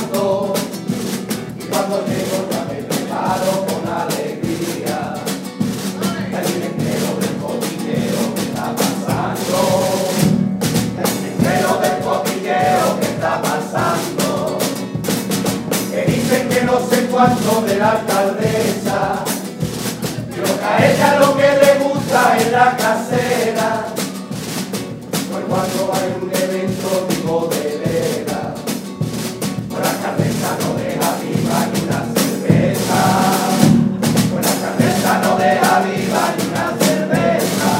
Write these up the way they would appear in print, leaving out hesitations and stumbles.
pasando. Y cuando llego ya me preparo con alegría. El dinero del cotilleo que está pasando. El dinero del cotilleo que está pasando. Que dicen que no sé cuánto de la alcaldesa. Pero que a ella lo que le gusta es la casera. Pues cuando hay un evento digo de veras. Por la cabeza no deja viva ni una cerveza. Por la cabeza no deja viva ni una cerveza.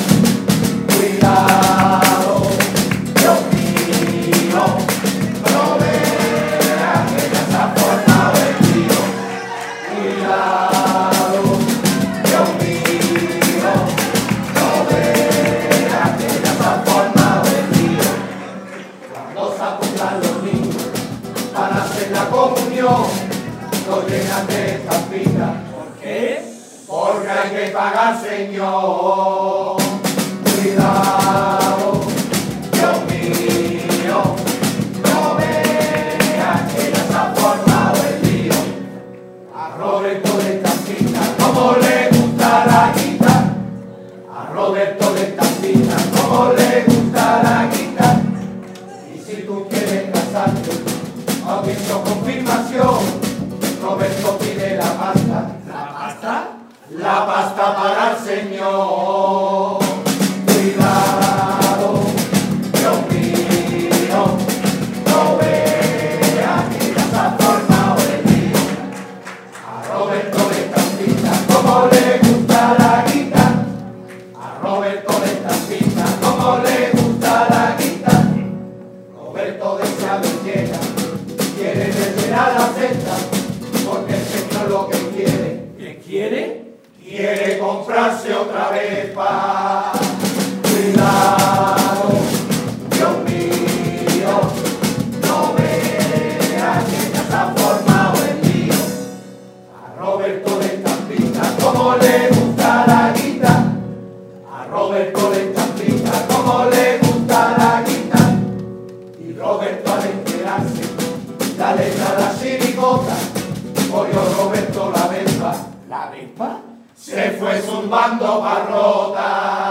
Cuidado, Dios mío, no veas que ya se ha formado el lío. Cuidado, Dios mío, no veas que ya se ha formado el lío. Cuando se apuntan los niños para hacer la comunión, lo llenan de estampitas. ¿Por qué? Porque hay que pagar, Señor. Cuidado, Dios mío, no veas que ya se ha formado el lío. A Roberto de estampitas, como le gusta la guita. A Roberto de estampitas, como le gusta la guita. Y si tú quieres casarte, audiencia o confirmación, Roberto pide la pasta. ¿La pasta? La pasta para el Señor. Cuidado, Dios mío, no veas que ya se ha formado el lío. A Roberto de estampita, como le gusta la guita. A Roberto de estampita, como le gusta la guita. Roberto desea belleza, quiere rellenar la cesta, porque el Señor lo que quiere. ¿Qué quiere? Quiere comprarse otra vez paz. Cuidado, Dios mío, no veas que ya se ha formado el lío. A Roberto de estampita, como le gusta la guita. A Roberto de estampita, como le gusta la guita. Y Roberto al enterarse, la letra de la chirigota, oyó Roberto la vespa. ¿La vespa? Se fue zumbando barrota.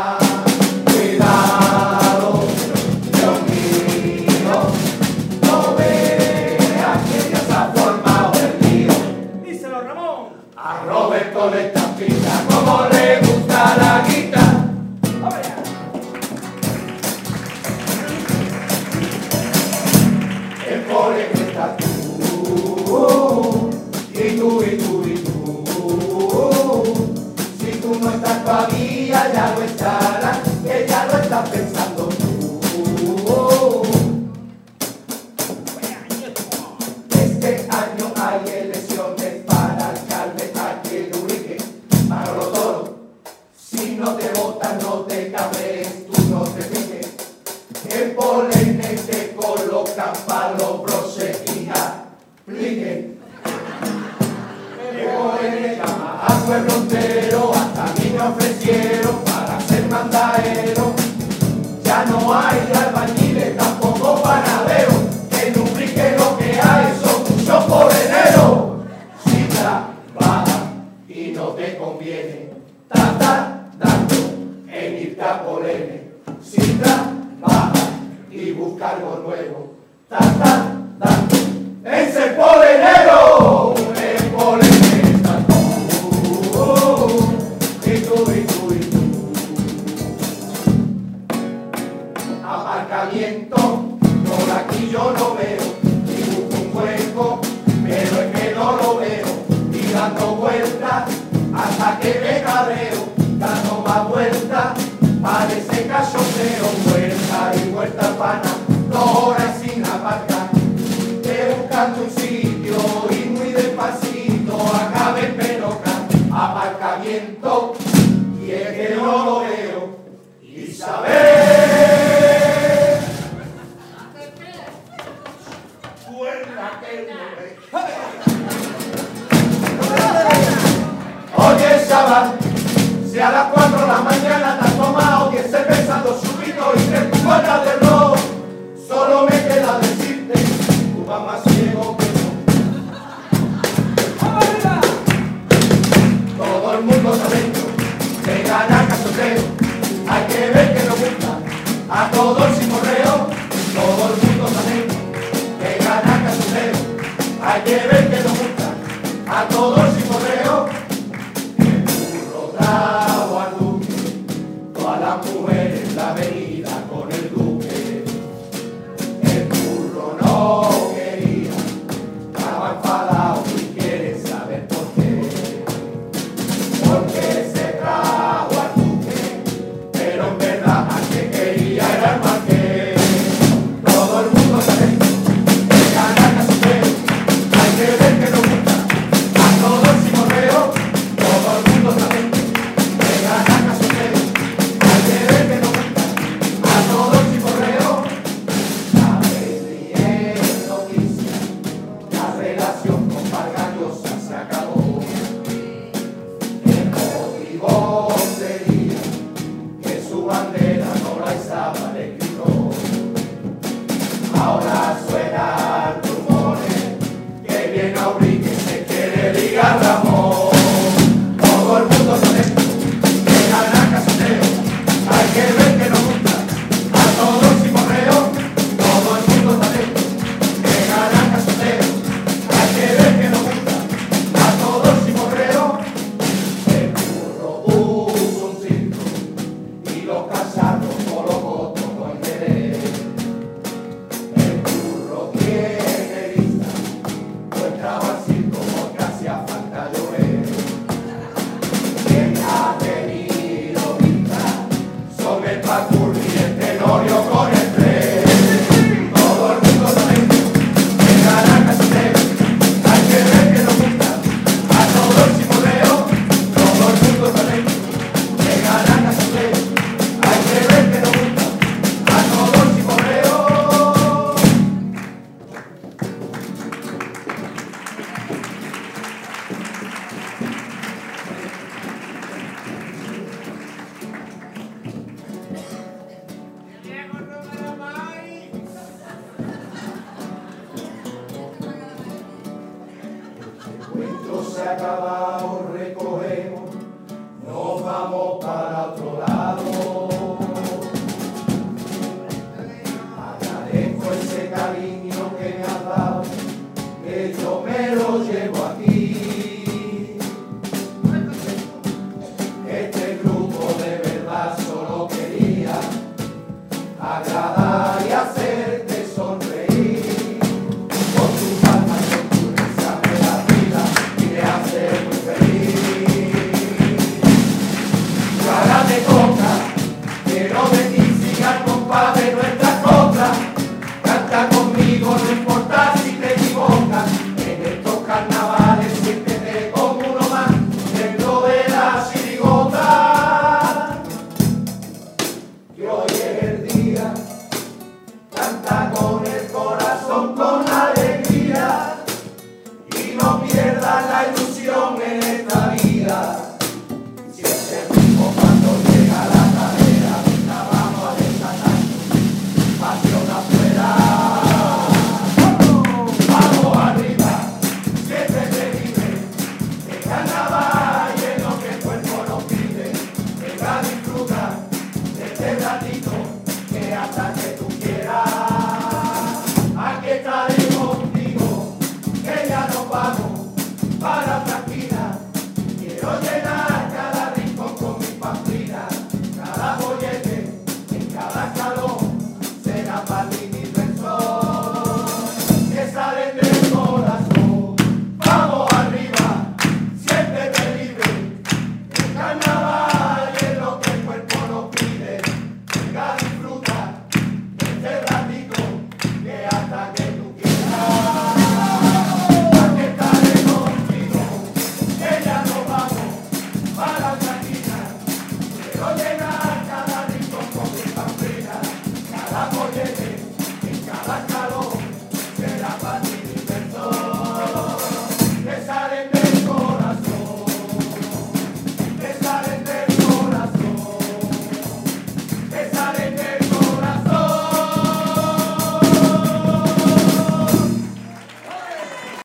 Cuidado, Dios mío, no veas que ya se ha formado el lío. Díselo, Ramón. A Roberto le estampita, como le gusta la guita. El pobre que está tú, y tú, y tú, y tú. Si tú no estás todavía, ya lo estarás, que ya lo estás pensando tú. Este año hay elecciones para alcalde, aquí en Urique, para los toros. Si no te votan, no te cabres, tú no te fijes. El polen te colocan para los proseguidas. Plique. El polen llama al pueblo entero, hasta a mí me ofrecieron para ser mandadero. Ya no hay albañiles, tampoco panaderos. En Ubrique lo que hay son muchos poleneros. Si trabajas y no te conviene, dando en irte a polene. Si trabajas y busca algo nuevo, dando en ser polenero. En polene estás tú, y tú, y tú, y tú. Aparcamiento, por aquí yo lo veo, y busco un hueco, pero es que no lo veo, y dando vueltas hasta que me cabreo, dando más vueltas, parece cachondeo, vuelta y vuelta pana, 2 horas sin aparcar, buscando un sitio y muy despacito, acabe en Penoca, aparcamiento, y es que no lo veo, Isabel. Oye, chaval, si a las 4 de la mañana te has tomado 10 cervezas, 2 chupitos y 3 cubatas de ron, solo me queda decirte, tú vas más ciego que a todos sin correo, todo el mundo sabe que gana casulero. Hay que ver que nos gusta a todos sin correo. El burro trajo al duque, todas las mujeres en la avenida con el duque. El burro no quería, estaba enfadado y quiere saber por qué. Porque se trajo al duque, pero en verdad al que quería era el marqués. Todo el mundo sabe que gana casulero. Hay que ver que nos gusta a todos sin correo. Todo el mundo sabe que gana casulero. Hay que ver que nos gusta a todos sin correo. La alegría es noticia, la relación con Vargas Llosa se acabó. El motivo sería que su bandera no la izaba el escritor. Ahora suenan rumores que viene a abrir que se quiere ligar Ramón. Todo el mundo sabe que gana casulero. Hay que ver que nos gusta a todos sin correo. Todo el mundo sabe que gana casulero. Hay que ver que nos gusta a todos sin correo. El burro puso un circo y los cacharros colocó todo en querer. El burro tiene vista, no entraba al circo porque hacía falta llover. Quien ha tenido vista son el Pacul y el Tenorio con el tren. Todo el mundo sabe que gana casulero. Hay que ver que nos gusta a todos sin correo. Todo el mundo sabe que gana casulero. Hay que ver que nos gusta a todos sin correo. El cuento se ha acabado, recoger